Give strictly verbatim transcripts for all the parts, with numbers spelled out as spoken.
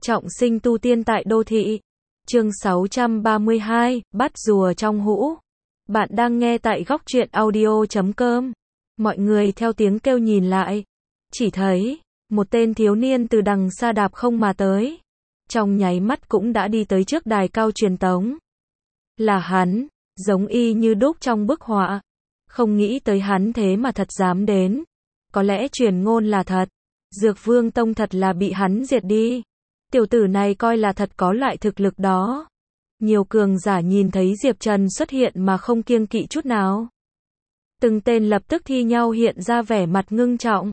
Trọng sinh tu tiên tại đô thị. Chương sáu trăm ba mươi hai, bắt rùa trong hũ. Bạn đang nghe tại góc truyện audio chấm com. Mọi người theo tiếng kêu nhìn lại. Chỉ thấy, một tên thiếu niên từ đằng xa đạp không mà tới. Trong nháy mắt cũng đã đi tới trước đài cao truyền tống. Là hắn, giống y như đúc trong bức họa. Không nghĩ tới hắn thế mà thật dám đến. Có lẽ truyền ngôn là thật. Dược Vương Tông thật là bị hắn diệt đi. Tiểu tử này coi là thật có loại thực lực đó. Nhiều cường giả nhìn thấy Diệp Trần xuất hiện mà không kiêng kỵ chút nào. Từng tên lập tức thi nhau hiện ra vẻ mặt ngưng trọng.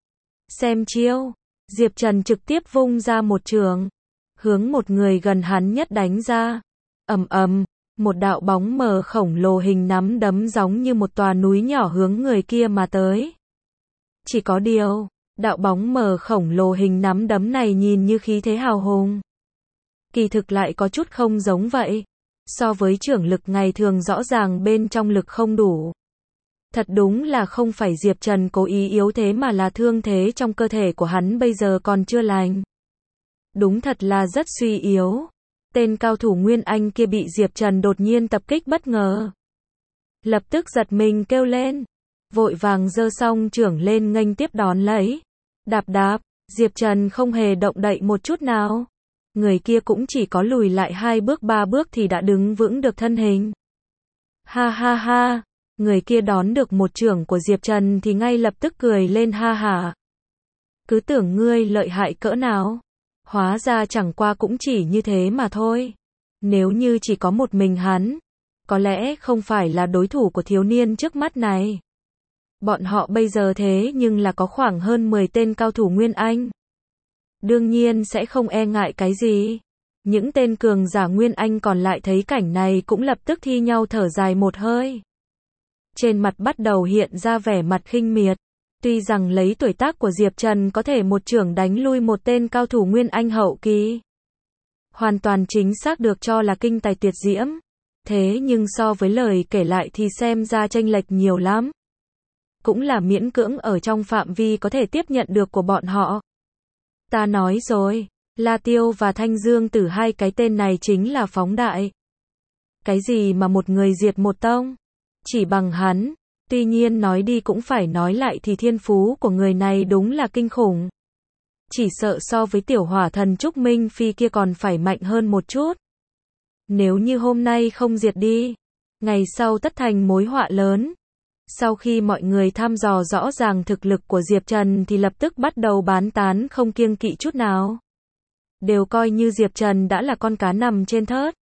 Xem chiêu. Diệp Trần trực tiếp vung ra một trường. Hướng một người gần hắn nhất đánh ra. Ầm ầm, một đạo bóng mờ khổng lồ hình nắm đấm giống như một tòa núi nhỏ hướng người kia mà tới. Chỉ có điều, đạo bóng mờ khổng lồ hình nắm đấm này nhìn như khí thế hào hùng. Kỳ thực lại có chút không giống vậy. So với trưởng lực ngày thường rõ ràng bên trong lực không đủ. Thật đúng là không phải Diệp Trần cố ý yếu thế mà là thương thế trong cơ thể của hắn bây giờ còn chưa lành. Đúng thật là rất suy yếu. Tên cao thủ Nguyên Anh kia bị Diệp Trần đột nhiên tập kích bất ngờ. Lập tức giật mình kêu lên. Vội vàng giơ song trưởng lên nghênh tiếp đón lấy. Đạp đạp, Diệp Trần không hề động đậy một chút nào. Người kia cũng chỉ có lùi lại hai bước ba bước thì đã đứng vững được thân hình. Ha ha ha, người kia đón được một trưởng của Diệp Trần thì ngay lập tức cười lên ha hả. Cứ tưởng ngươi lợi hại cỡ nào. Hóa ra chẳng qua cũng chỉ như thế mà thôi. Nếu như chỉ có một mình hắn, có lẽ không phải là đối thủ của thiếu niên trước mắt này. Bọn họ bây giờ thế nhưng là có khoảng hơn mười tên cao thủ Nguyên Anh. Đương nhiên sẽ không e ngại cái gì. Những tên cường giả Nguyên Anh còn lại thấy cảnh này cũng lập tức thi nhau thở dài một hơi. Trên mặt bắt đầu hiện ra vẻ mặt khinh miệt. Tuy rằng lấy tuổi tác của Diệp Trần có thể một chưởng đánh lui một tên cao thủ Nguyên Anh hậu kỳ. Hoàn toàn chính xác được cho là kinh tài tuyệt diễm. Thế nhưng so với lời kể lại thì xem ra chênh lệch nhiều lắm. Cũng là miễn cưỡng ở trong phạm vi có thể tiếp nhận được của bọn họ. Ta nói rồi, La Tiêu và Thanh Dương Tử hai cái tên này chính là phóng đại. Cái gì mà một người diệt một tông? Chỉ bằng hắn. Tuy nhiên nói đi cũng phải nói lại thì thiên phú của người này đúng là kinh khủng. Chỉ sợ so với tiểu hỏa thần Trúc Minh Phi kia còn phải mạnh hơn một chút. Nếu như hôm nay không diệt đi, ngày sau tất thành mối họa lớn. Sau khi mọi người thăm dò rõ ràng thực lực của Diệp Trần thì lập tức bắt đầu bán tán không kiêng kỵ chút nào. Đều coi như Diệp Trần đã là con cá nằm trên thớt.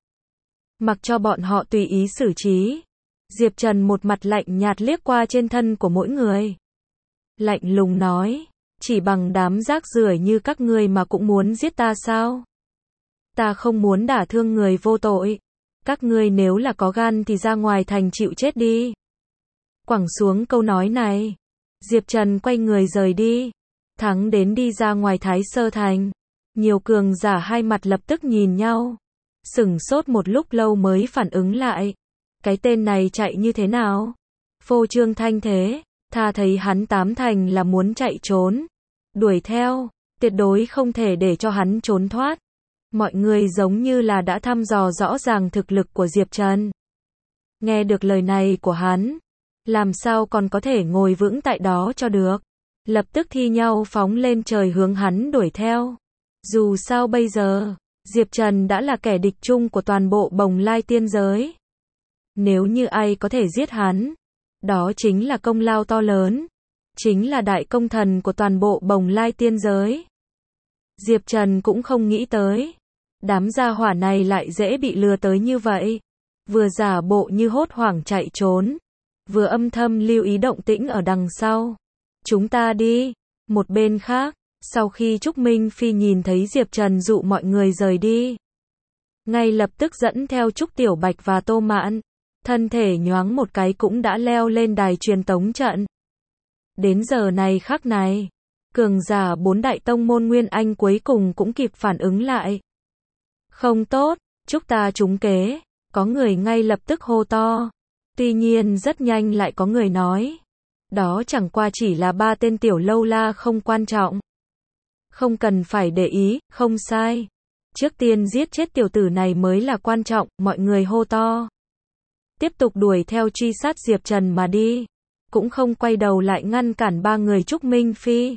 Mặc cho bọn họ tùy ý xử trí. Diệp Trần một mặt lạnh nhạt liếc qua trên thân của mỗi người. Lạnh lùng nói, chỉ bằng đám rác rưởi như các ngươi mà cũng muốn giết ta sao? Ta không muốn đả thương người vô tội. Các ngươi nếu là có gan thì ra ngoài thành chịu chết đi. Quẳng xuống câu nói này, Diệp Trần quay người rời đi. Thắng đến đi ra ngoài Thái Sơ Thành. Nhiều cường giả hai mặt lập tức nhìn nhau. Sửng sốt một lúc lâu mới phản ứng lại. Cái tên này chạy như thế nào? Phô trương thanh thế, tha thấy hắn tám thành là muốn chạy trốn. Đuổi theo, tuyệt đối không thể để cho hắn trốn thoát. Mọi người giống như là đã thăm dò rõ ràng thực lực của Diệp Trần. Nghe được lời này của hắn, làm sao còn có thể ngồi vững tại đó cho được. Lập tức thi nhau phóng lên trời hướng hắn đuổi theo. Dù sao bây giờ, Diệp Trần đã là kẻ địch chung của toàn bộ Bồng Lai tiên giới. Nếu như ai có thể giết hắn, đó chính là công lao to lớn. Chính là đại công thần của toàn bộ Bồng Lai tiên giới. Diệp Trần cũng không nghĩ tới. Đám gia hỏa này lại dễ bị lừa tới như vậy. Vừa giả bộ như hốt hoảng chạy trốn. Vừa âm thầm lưu ý động tĩnh ở đằng sau. Chúng ta đi. Một bên khác, sau khi Trúc Minh Phi nhìn thấy Diệp Trần dụ mọi người rời đi. Ngay lập tức dẫn theo Trúc Tiểu Bạch và Tô Mạn. Thân thể nhoáng một cái cũng đã leo lên đài truyền tống trận. Đến giờ này khắc này, cường giả bốn đại tông môn Nguyên Anh cuối cùng cũng kịp phản ứng lại. Không tốt, chúc ta trúng kế. Có người ngay lập tức hô to. Tuy nhiên rất nhanh lại có người nói. Đó chẳng qua chỉ là ba tên tiểu lâu la không quan trọng. Không cần phải để ý, không sai. Trước tiên giết chết tiểu tử này mới là quan trọng, mọi người hô to. Tiếp tục đuổi theo truy sát Diệp Trần mà đi. Cũng không quay đầu lại ngăn cản ba người Trúc Minh Phi.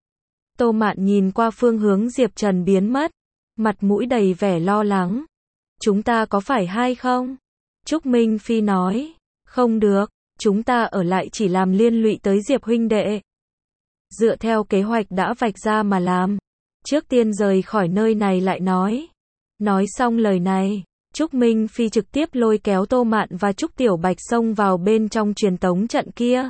Tô Mạn nhìn qua phương hướng Diệp Trần biến mất. Mặt mũi đầy vẻ lo lắng. Chúng ta có phải hay không? Trúc Minh Phi nói. Không được, chúng ta ở lại chỉ làm liên lụy tới Diệp huynh đệ. Dựa theo kế hoạch đã vạch ra mà làm. Trước tiên rời khỏi nơi này lại nói. Nói xong lời này, Trúc Minh Phi trực tiếp lôi kéo Tô Mạn và Trúc Tiểu Bạch xông vào bên trong truyền tống trận kia.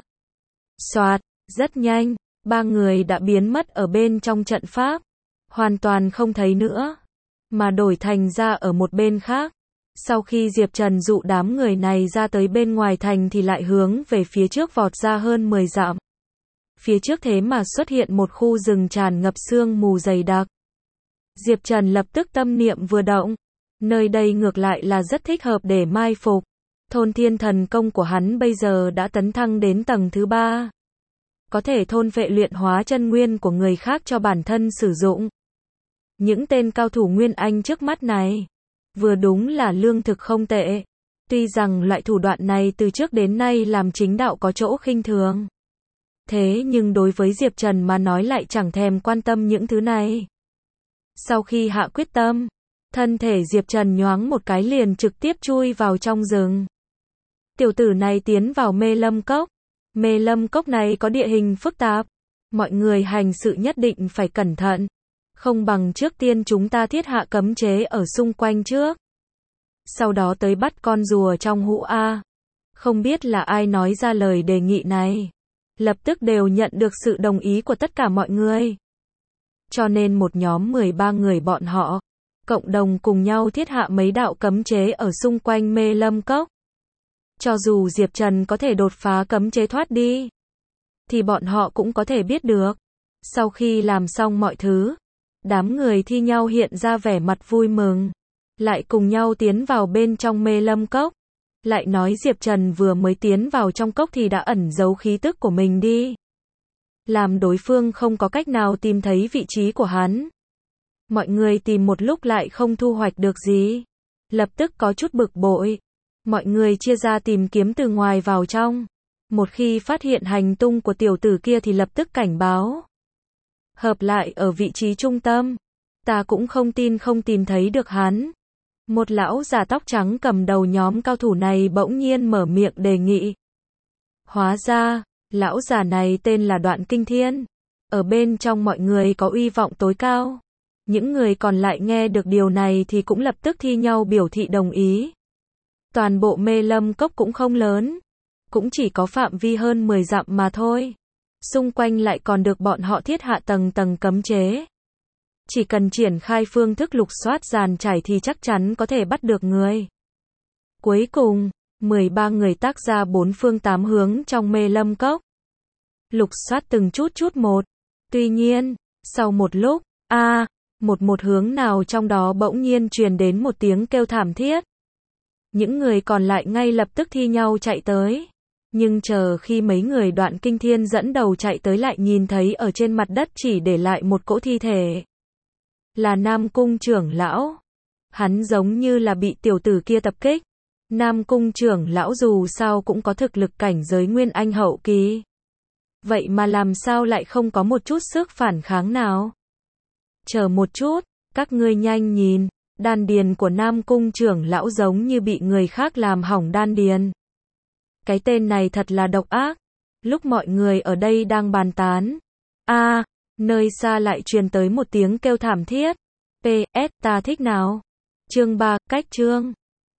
Soạt, rất nhanh, ba người đã biến mất ở bên trong trận pháp. Hoàn toàn không thấy nữa, mà đổi thành ra ở một bên khác. Sau khi Diệp Trần dụ đám người này ra tới bên ngoài thành thì lại hướng về phía trước vọt ra hơn mười dặm. Phía trước thế mà xuất hiện một khu rừng tràn ngập sương mù dày đặc. Diệp Trần lập tức tâm niệm vừa động. Nơi đây ngược lại là rất thích hợp để mai phục. Thôn thiên thần công của hắn bây giờ đã tấn thăng đến tầng thứ ba. Có thể thôn vệ luyện hóa chân nguyên của người khác cho bản thân sử dụng. Những tên cao thủ Nguyên Anh trước mắt này, vừa đúng là lương thực không tệ. Tuy rằng loại thủ đoạn này từ trước đến nay làm chính đạo có chỗ khinh thường. Thế nhưng đối với Diệp Trần mà nói lại chẳng thèm quan tâm những thứ này. Sau khi hạ quyết tâm, thân thể Diệp Trần nhoáng một cái liền trực tiếp chui vào trong rừng. Tiểu tử này tiến vào mê lâm cốc. Mê lâm cốc này có địa hình phức tạp. Mọi người hành sự nhất định phải cẩn thận. Không bằng trước tiên chúng ta thiết hạ cấm chế ở xung quanh trước. Sau đó tới bắt con rùa trong hũ A. Không biết là ai nói ra lời đề nghị này. Lập tức đều nhận được sự đồng ý của tất cả mọi người. Cho nên một nhóm mười ba người bọn họ, cộng đồng cùng nhau thiết hạ mấy đạo cấm chế ở xung quanh mê lâm cốc. Cho dù Diệp Trần có thể đột phá cấm chế thoát đi, thì bọn họ cũng có thể biết được. Sau khi làm xong mọi thứ, đám người thi nhau hiện ra vẻ mặt vui mừng. Lại cùng nhau tiến vào bên trong mê lâm cốc. Lại nói Diệp Trần vừa mới tiến vào trong cốc thì đã ẩn giấu khí tức của mình đi. Làm đối phương không có cách nào tìm thấy vị trí của hắn. Mọi người tìm một lúc lại không thu hoạch được gì. Lập tức có chút bực bội. Mọi người chia ra tìm kiếm từ ngoài vào trong. Một khi phát hiện hành tung của tiểu tử kia thì lập tức cảnh báo. Hợp lại ở vị trí trung tâm. Ta cũng không tin không tìm thấy được hắn. Một lão già tóc trắng cầm đầu nhóm cao thủ này bỗng nhiên mở miệng đề nghị. Hóa ra, lão già này tên là Đoạn Kinh Thiên. Ở bên trong mọi người có uy vọng tối cao. Những người còn lại nghe được điều này thì cũng lập tức thi nhau biểu thị đồng ý. Toàn bộ mê lâm cốc cũng không lớn. Cũng chỉ có phạm vi hơn mười dặm mà thôi. Xung quanh lại còn được bọn họ thiết hạ tầng tầng cấm chế. Chỉ cần triển khai phương thức lục soát dàn trải thì chắc chắn có thể bắt được người. Cuối cùng, mười ba người tác ra bốn phương tám hướng trong mê lâm cốc. Lục soát từng chút chút một. Tuy nhiên, sau một lúc, a à, một một hướng nào trong đó bỗng nhiên truyền đến một tiếng kêu thảm thiết. Những người còn lại ngay lập tức thi nhau chạy tới. Nhưng chờ khi mấy người Đoạn Kinh Thiên dẫn đầu chạy tới lại nhìn thấy ở trên mặt đất chỉ để lại một cỗ thi thể. Là Nam Cung trưởng lão. Hắn giống như là bị tiểu tử kia tập kích. Nam Cung trưởng lão dù sao cũng có thực lực cảnh giới Nguyên Anh hậu kỳ. Vậy mà làm sao lại không có một chút sức phản kháng nào? Chờ một chút, các ngươi nhanh nhìn, đan điền của Nam Cung trưởng lão giống như bị người khác làm hỏng đan điền. Cái tên này thật là độc ác. Lúc mọi người ở đây đang bàn tán. a à, nơi xa lại truyền tới một tiếng kêu thảm thiết. pê ét ta thích nào? Chương ba, cách chương.